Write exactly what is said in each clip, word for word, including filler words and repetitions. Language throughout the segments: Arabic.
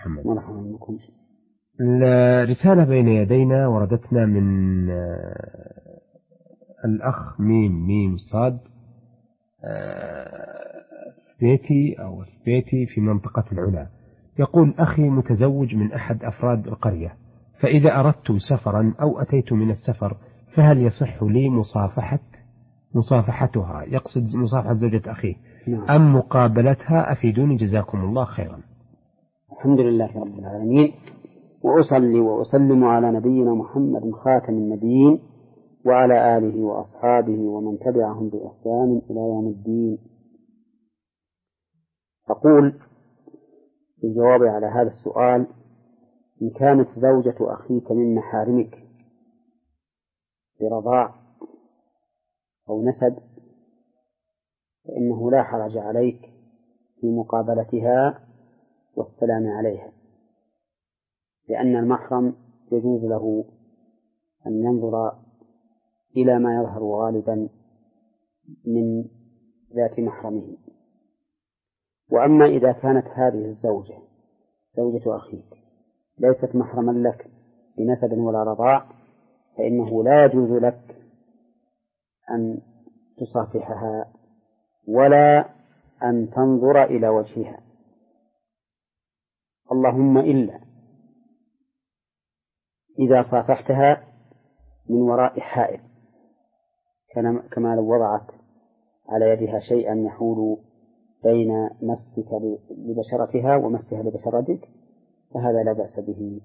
محمد. مرحبا بكم. الرسالة بين يدينا وردتنا من الأخ ميم ميم صاد سبيتي أو سبيتي في منطقة العلا. يقول: أخي متزوج من أحد أفراد القرية، فإذا أردت سفرا أو أتيت من السفر فهل يصح لي مصافحة مصافحتها، يقصد مصافحة زوجة أخيه، نعم. أم مقابلتها؟ أفيدوني جزاكم الله خيرا. الحمد لله رب العالمين، وأصلي وأسلم على نبينا محمد خاتم النبيين وعلى آله وأصحابه ومن تبعهم بإحسان إلى يوم الدين. أقول في الجواب على هذا السؤال: إن كانت زوجة أخيك من محارمك برضاع أو نسب فإنه لا حرج عليك في مقابلتها والسلام عليها، لأن المحرم يجوز له أن ينظر إلى ما يظهر غالبا من ذات محرمه. وأما إذا كانت هذه الزوجة زوجة أخيك ليست محرما لك بنسب ولا رضاع، فإنه لا يجوز لك أن تصافحها ولا أن تنظر إلى وجهها، اللهم إلا إذا صافحتها من وراء حائل، كما لو وضعت على يدها شيئا يحول بين مسك لبشرتها ومسها لبشرتك، فهذا لا بأس به.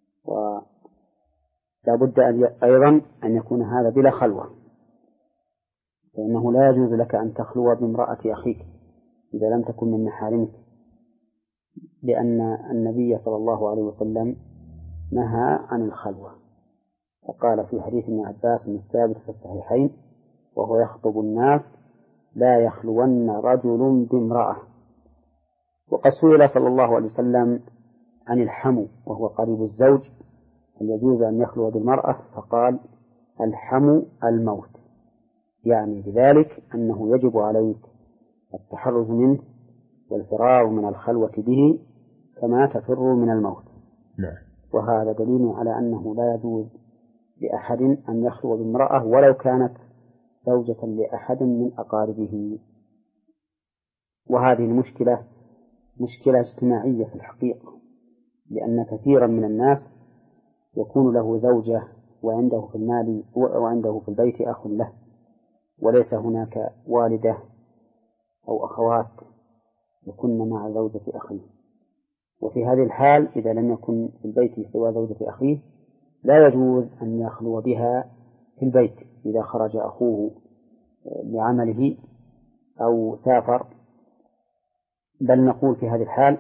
ولا بد أن أيضا أن يكون هذا بلا خلوة، فإنه لا يجوز لك أن تخلو بامرأة أخيك إذا لم تكن من محارمك، لأن النبي صلى الله عليه وسلم نهى عن الخلوة، فقال في حديث ابن عباس الثابت في الصحيحين وهو يخطب الناس: لا يخلون رجل بامرأة. وقد سئل صلى الله عليه وسلم عن الحمو وهو قريب الزوج هل يجوز أن يخلو بالمرأة، فقال: الحمو الموت، يعني بذلك أنه يجب عليك التحرز منه والفرار من الخلوة به كما تفر من الموت. نعم. وهذا دليل على أنه لا يجوز لأحد أن يخلو بامرأة ولو كانت زوجة لأحد من أقاربه. وهذه المشكلة مشكلة اجتماعية في الحقيقة، لأن كثيرا من الناس يكون له زوجة وعنده في المال وعنده في البيت أخ له، وليس هناك والدة أو أخوات يكن مع زوجة أخيه. وفي هذه الحال إذا لم يكن في البيت سوى زوجة أخيه لا يجوز أن يخلو بها في البيت إذا خرج أخوه لعمله أو سافر، بل نقول في هذه الحال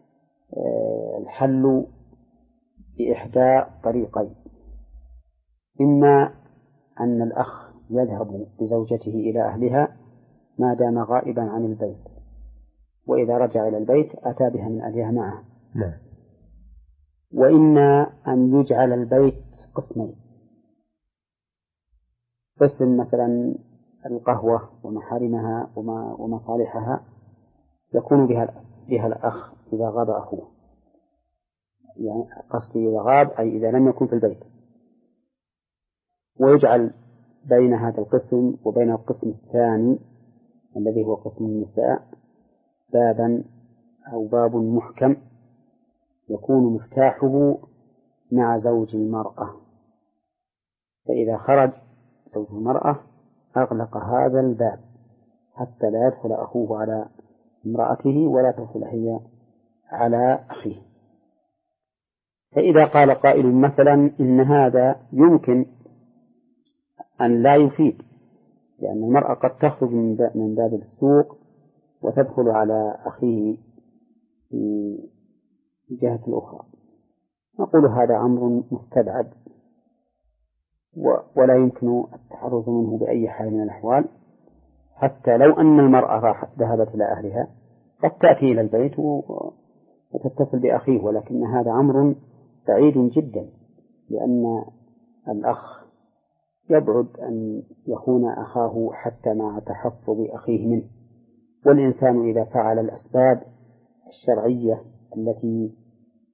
الحل بإحدى طريقين: إما أن الأخ يذهب بزوجته إلى أهلها ما دام غائبا عن البيت، وإذا رجع إلى البيت أتى بها من أهلها معه. نعم. وإما أن يجعل البيت قسمين: قسم مثلا القهوة ومحارمها ومصالحها يكون بها, بها الأخ إذا غاب أخوه، يعني قصدي إذا غاب أي إذا لم يكن في البيت، ويجعل بين هذا القسم وبين القسم الثاني الذي هو قسم النساء بابا أو باب محكم يكون مفتاحه مع زوج المرأة، فإذا خرج زوج المرأة أغلق هذا الباب حتى لا يدخل أخوه على امرأته ولا تدخل هي على أخيه. فإذا قال قائل مثلا إن هذا يمكن أن لا يفيد، لأن المرأة قد تخرج من باب السوق وتدخل على أخيه في الجهة الأخرى، نقول هذا أمر مستبعد ولا يمكن التحرز منه بأي حال من الأحوال، حتى لو أن المرأة راحت ذهبت إلى أهلها قد تأتي إلى البيت وتتصل بأخيه، ولكن هذا أمر بعيد جدا، لأن الأخ يبعد أن يخون أخاه حتى مع تحفظ أخيه منه. والإنسان إذا فعل الأسباب الشرعية التي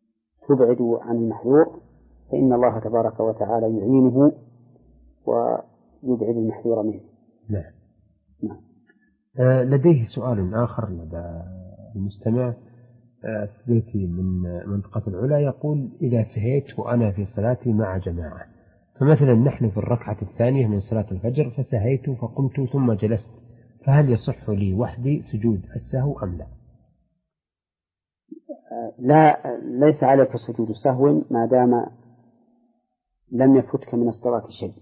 تبعد عن المحذور فإن الله تبارك وتعالى يعينه ويبعد المحذور منه. نعم. نعم. آه لديه سؤال آخر لدى المستمع بيتي من منطقة العلا، يقول: إذا سهيت وأنا في صلاتي مع جماعة، فمثلا نحن في الركعة الثانية من صلاة الفجر فسهيت فقمت ثم جلست، فهل يصح لي وحدي سجود السهو أم لا؟ لا، ليس عليك سجود السهو ما دام لم يفتك من الصلاة شيء،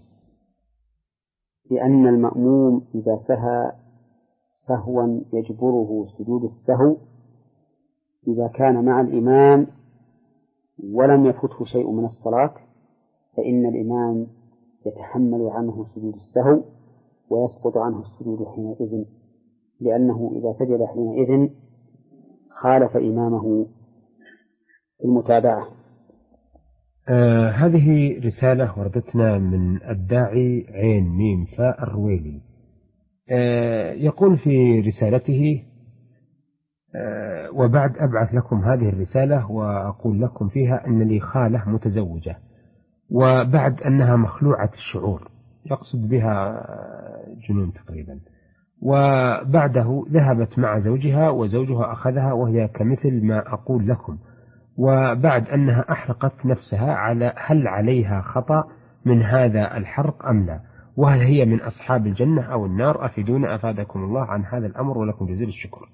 لأن المأموم إذا سهى سهوا يجبره سجود السهو إذا كان مع الإمام ولم يفته شيء من الصلاة، فإن الإمام يتحمل عنه سجود السهو ويسقط عنه السجود حينئذ، لأنه إذا سجد حينئذ خالف إمامه في المتابعة. آه هذه رسالة وردتنا من الداعي عين ميم فاء الرويلي. آه يقول في رسالته: آه وبعد أبعث لكم هذه الرسالة وأقول لكم فيها أن لي خالة متزوجة، وبعد أنها مخلوعة الشعور، يقصد بها جنون تقريبا، وبعده ذهبت مع زوجها وزوجها أخذها وهي كمثل ما أقول لكم، وبعد أنها أحرقت نفسها، على هل عليها خطأ من هذا الحرق أم لا؟ وهل هي من أصحاب الجنة أو النار؟ أفيدونا أفادكم الله عن هذا الأمر ولكم جزيل الشكر.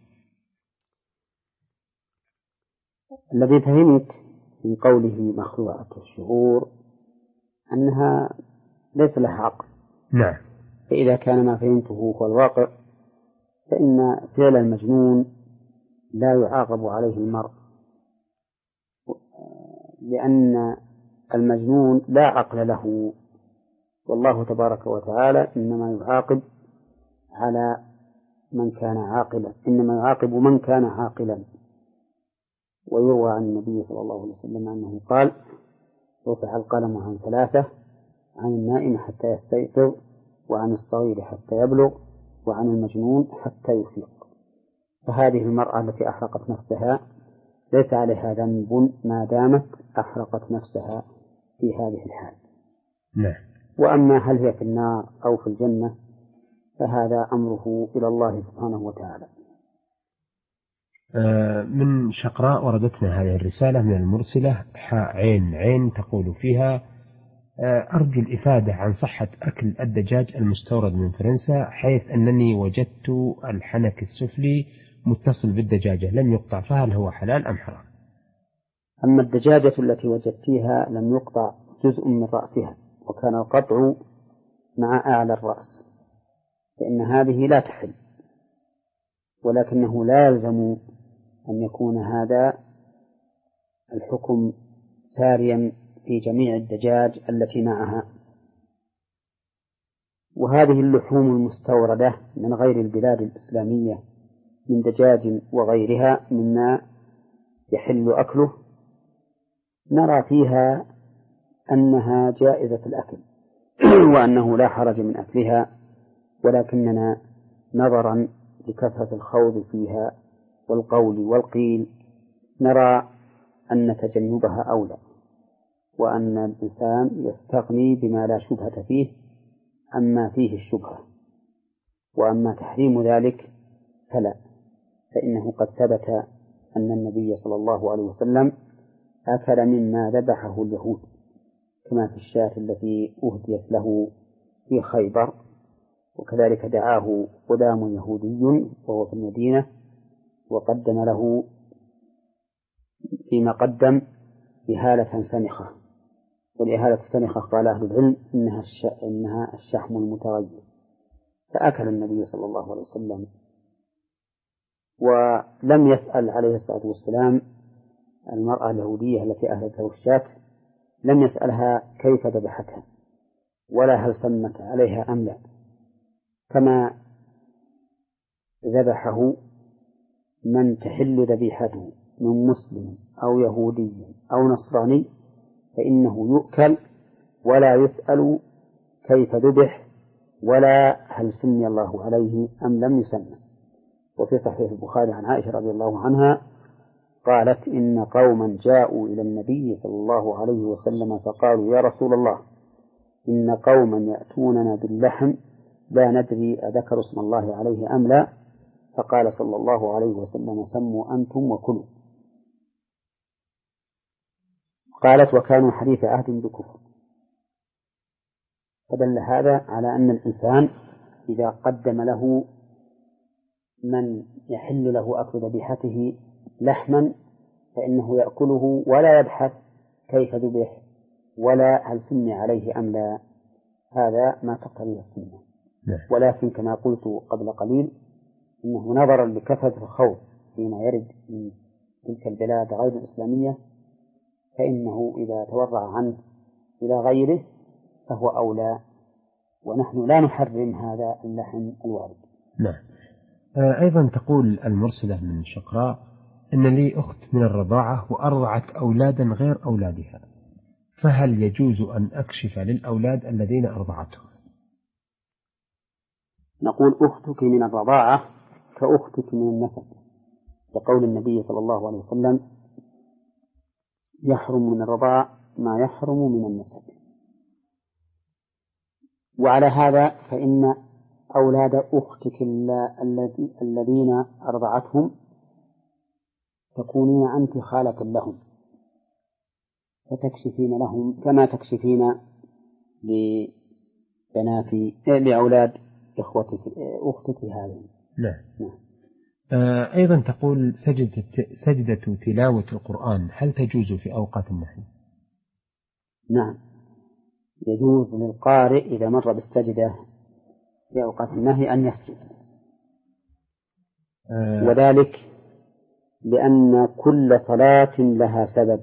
الذي فهمت من قوله مخلوعة الشعور أنها ليس لها عقل. نعم. فإذا كان ما فهمته هو الواقع فإن فعل المجنون لا يعاقب عليه المرء، لأن المجنون لا عقل له، والله تبارك وتعالى إنما يعاقب على من كان عاقلا، إنما يعاقب من كان عاقلا. ويروى عن النبي صلى الله عليه وسلم أنه قال: رفع القلم عن ثلاثة: عن النائم حتى يستيقظ، وعن الصغير حتى يبلغ، وعن المجنون حتى يفيق. فهذه المرأة التي أحرقت نفسها ليس عليها ذنب ما دامت أحرقت نفسها في هذه الحال. نعم. وأما هل هي في النار أو في الجنة فهذا أمره إلى الله سبحانه وتعالى. من شقراء وردتنا هذه الرسالة من المرسلة حاء عين عين، تقول فيها: أرجو الإفادة عن صحة أكل الدجاج المستورد من فرنسا، حيث أنني وجدت الحنك السفلي متصل بالدجاجة لم يقطع، فهل هو حلال أم حرام؟ أما الدجاجة التي وجدتيها لم يقطع جزء من رأسها وكان القطع مع أعلى الرأس، فإن هذه لا تحل، ولكنه لا يلزم أن يكون هذا الحكم ساريا في جميع الدجاج التي معها. وهذه اللحوم المستوردة من غير البلاد الإسلامية من دجاج وغيرها مما يحل أكله نرى فيها أنها جائزة الأكل وأنه لا حرج من أكلها، ولكننا نظرا لكثرة الخوض فيها والقول والقيل نرى أن تجنبها أولى، وأن الإنسان يستغني بما لا شبهة فيه أما فيه الشبهة. وأما تحريم ذلك فلا، فإنه قد ثبت أن النبي صلى الله عليه وسلم أكل مما ذبحه اليهود، كما في الشاة التي أهديت له في خيبر، وكذلك دعاه غلام يهودي وهو في المدينة وقدم له فيما قدم إهالة سنخة، والإهالة السنخة قال أهل العلم إنها, الش... إنها الشحم المتغير، فأكل النبي صلى الله عليه وسلم. ولم يسأل عليه الصلاة والسلام المرأة اليهودية التي أهلته الشاة، لم يسألها كيف ذبحتها ولا هل سمت عليها أم لا، كما ذبحه من تحل ذبيحته من مسلم أو يهودي أو نصراني، فإنه يؤكل ولا يسأل كيف ذبح ولا هل سمي الله عليه أم لم يسمى. وفي صحيح البخاري عن عائشة رضي الله عنها قالت إن قوما جاءوا إلى النبي صلى الله عليه وسلم فقالوا يا رسول الله إن قوما يأتوننا باللحم لا ندري أذكر اسم الله عليه أم لا، فقال صلى الله عليه وسلم سموا أنتم وكلوا. قالت وكانوا حديث عهد بكفر. فدل هذا على أن الإنسان إذا قدم له من يحل له أكل ذبيحته لحما فإنه يأكله ولا يبحث كيف ذبح ولا هل سمي عليه أم لا، هذا ما تقتضيه السنة. ولكن كما قلت قبل قليل إنه نظرا لكثرة الخوف فيما يرد من تلك البلاد غير الإسلامية فإنه إذا تورع عنه إلى غيره فهو أولى، ونحن لا نحرم هذا اللحم الوارد. نعم. أيضا تقول المرسلة من شقراء إن لي أخت من الرضاعة وأرضعت أولادا غير أولادها، فهل يجوز أن أكشف للأولاد الذين أرضعتهم؟ نقول أختك من الرضاعة كأختك من النسب، لقول النبي صلى الله عليه وسلم يحرم من الرضاع ما يحرم من النسب. وعلى هذا فإن أولاد أختك الذين أرضعتهم تكونين أنت خالة لهم فتكشفين لهم كما تكشفين لبنات لأولاد إخوتك أختك هذه. نعم. نعم. آه أيضا تقول سجدة, سجدة تلاوة القرآن هل تجوز في أوقات النهي؟ نعم، يجوز للقارئ إذا مر بالسجدة في أوقات النهي أن يسجد. آه وذلك لأن كل صلاة لها سبب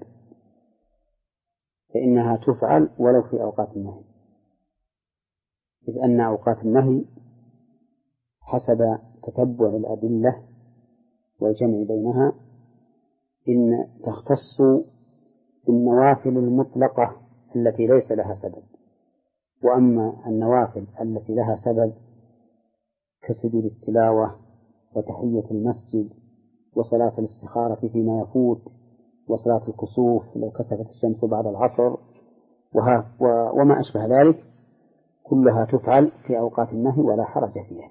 فإنها تفعل ولو في أوقات النهي، إذ أن أوقات النهي حسب تتبع الأدلة والجمع بينها إن تختص بالنوافل المطلقة التي ليس لها سبب، وأما النوافل التي لها سبب كسجود التلاوة وتحية المسجد وصلاة الاستخارة فيما يفوت وصلاة الكسوف لو كسفت الشمس بعد العصر وما أشبه ذلك كلها تفعل في أوقات النهي ولا حرج فيها.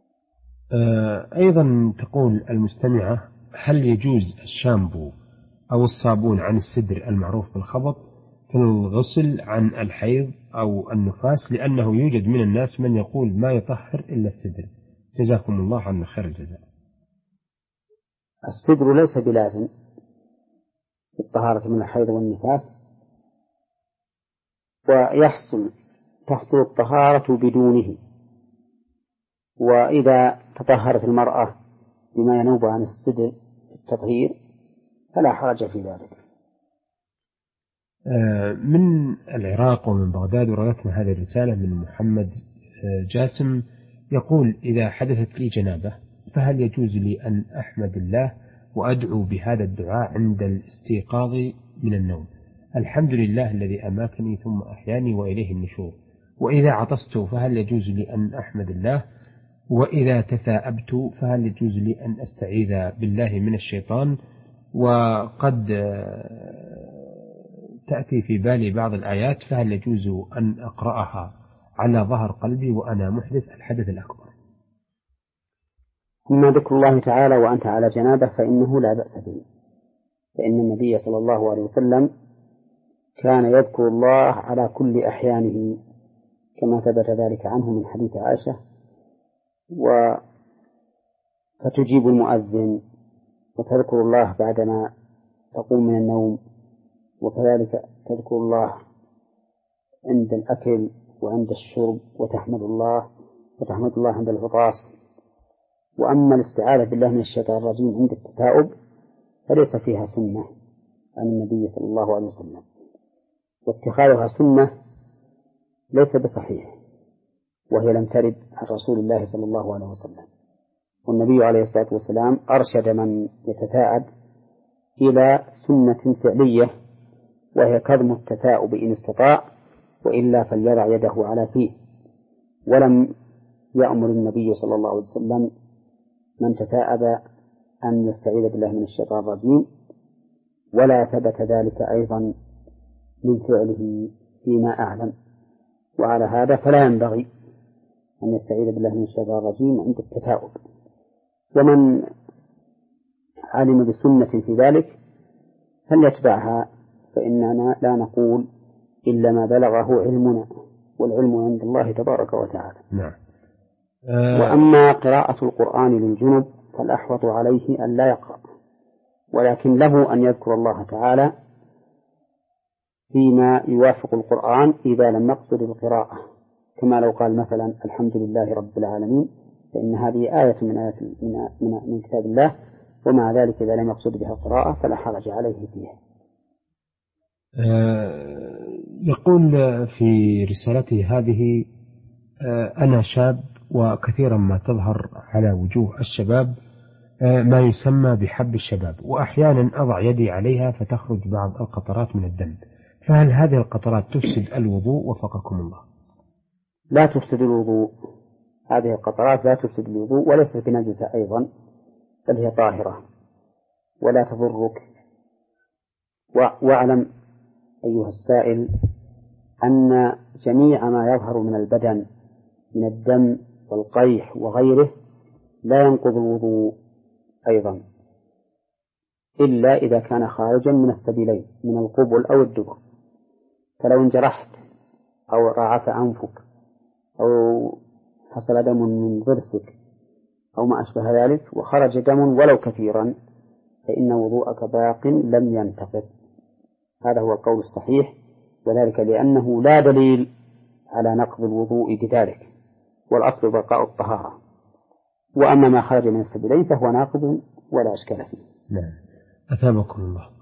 أيضا تقول المستمعة هل يجوز الشامبو أو الصابون عن السدر المعروف بالخبط في الغسل عن الحيض أو النفاس، لأنه يوجد من الناس من يقول ما يطهر إلا السدر؟ جزاكم الله عنا خير الجزاء. السدر ليس بلازم في الطهارة من الحيض والنفاس، ويحصل تحصل الطهارة بدونه، وإذا تطهرت المرأة بما ينوب عن السدر في التطهير فلا حرج في ذلك. من العراق ومن بغداد ورأتنا هذه الرسالة من محمد جاسم يقول إذا حدثت لي جنابة فهل يجوز لي أن أحمد الله وأدعو بهذا الدعاء عند الاستيقاظ من النوم؟ الحمد لله الذي أماتني ثم أحياني وإليه النشور. وإذا عطست فهل يجوز لي أن أحمد الله؟ وإذا تثاءبت فهل يجوز لي أن أستعيذ بالله من الشيطان؟ وقد تأتي في بالي بعض الآيات فهل يجوز أن أقرأها على ظهر قلبي وأنا محدث الحدث الأكبر؟ أما ذكر الله تعالى وأنت على جنابه فإنه لا بأس به، فإن النبي صلى الله عليه وسلم كان يذكر الله على كل أحيانه كما ثبت ذلك عنه من حديث عائشة. و فتجيب المؤذن وتذكر الله بعدما تقوم من النوم، وكذلك تذكر الله عند الأكل وعند الشرب وتحمد الله وتحمد الله عند الفطاس. وأما الاستعاذة بالله من الشيطان الرجيم عند التثاؤب فليس فيها سنة عن النبي صلى الله عليه وسلم، واتخاذها سنة ليس بصحيح، وهي لم ترد عن رسول الله صلى الله عليه وسلم. والنبي عليه الصلاة والسلام أرشد من يتثاءب إلى سنة فعلية وهي كظم التثاؤب إن استطاع، وإلا فليضع يده على فيه. ولم يأمر النبي صلى الله عليه وسلم من تثاءب أن يستعيذ بالله من الشيطان الرجيم، ولا ثبت ذلك أيضا من فعله فيما أعلم. وعلى هذا فلا ينبغي أن يستعيذ بالله من الشيطان الرجيم عند التثاؤب. ومن علم بسنة في ذلك فليتبعها، فإننا لا نقول إلا ما بلغه علمنا، والعلم عند الله تبارك وتعالى. نعم. أه وأما قراءة القرآن للجنب فالأحوط عليه أن لا يقرأ، ولكن له أن يذكر الله تعالى فيما يوافق القرآن إذا لم يقصد القراءة، كما لو قال مثلا الحمد لله رب العالمين، فإن هذه آية من آيات من, من, من كتاب الله، ومع ذلك إذا لم يقصد بها القراءة فلا حرج عليه فيها. يقول في رسالته هذه: أنا شاب، وكثيرا ما تظهر على وجوه الشباب ما يسمى بحب الشباب، وأحيانا أضع يدي عليها فتخرج بعض القطرات من الدم، فهل هذه القطرات تفسد الوضوء وفقكم الله؟ لا تفسد الوضوء، هذه القطرات لا تفسد الوضوء وليست بنجسة أيضا، بل هي طاهرة ولا تضرك. واعلم أيها السائل أن جميع ما يظهر من البدن من الدم والقيح وغيره لا ينقض الوضوء أيضا، إلا إذا كان خارجا من السبيلين من القبل أو الدبر. فلو انجرحت أو رعف أنفك أو حصل دم من ضرسك أو ما أشبه ذلك وخرج دم ولو كثيرا فإن وضوءك باق لم ينتقض. هذا هو القول الصحيح، وذلك لأنه لا دليل على نقض الوضوء بذلك، والأصل بقاء الطهارة. وأما ما خرج من السبيلين فهو ناقض ولا أشكال فيه. نعم. أثابكم الله.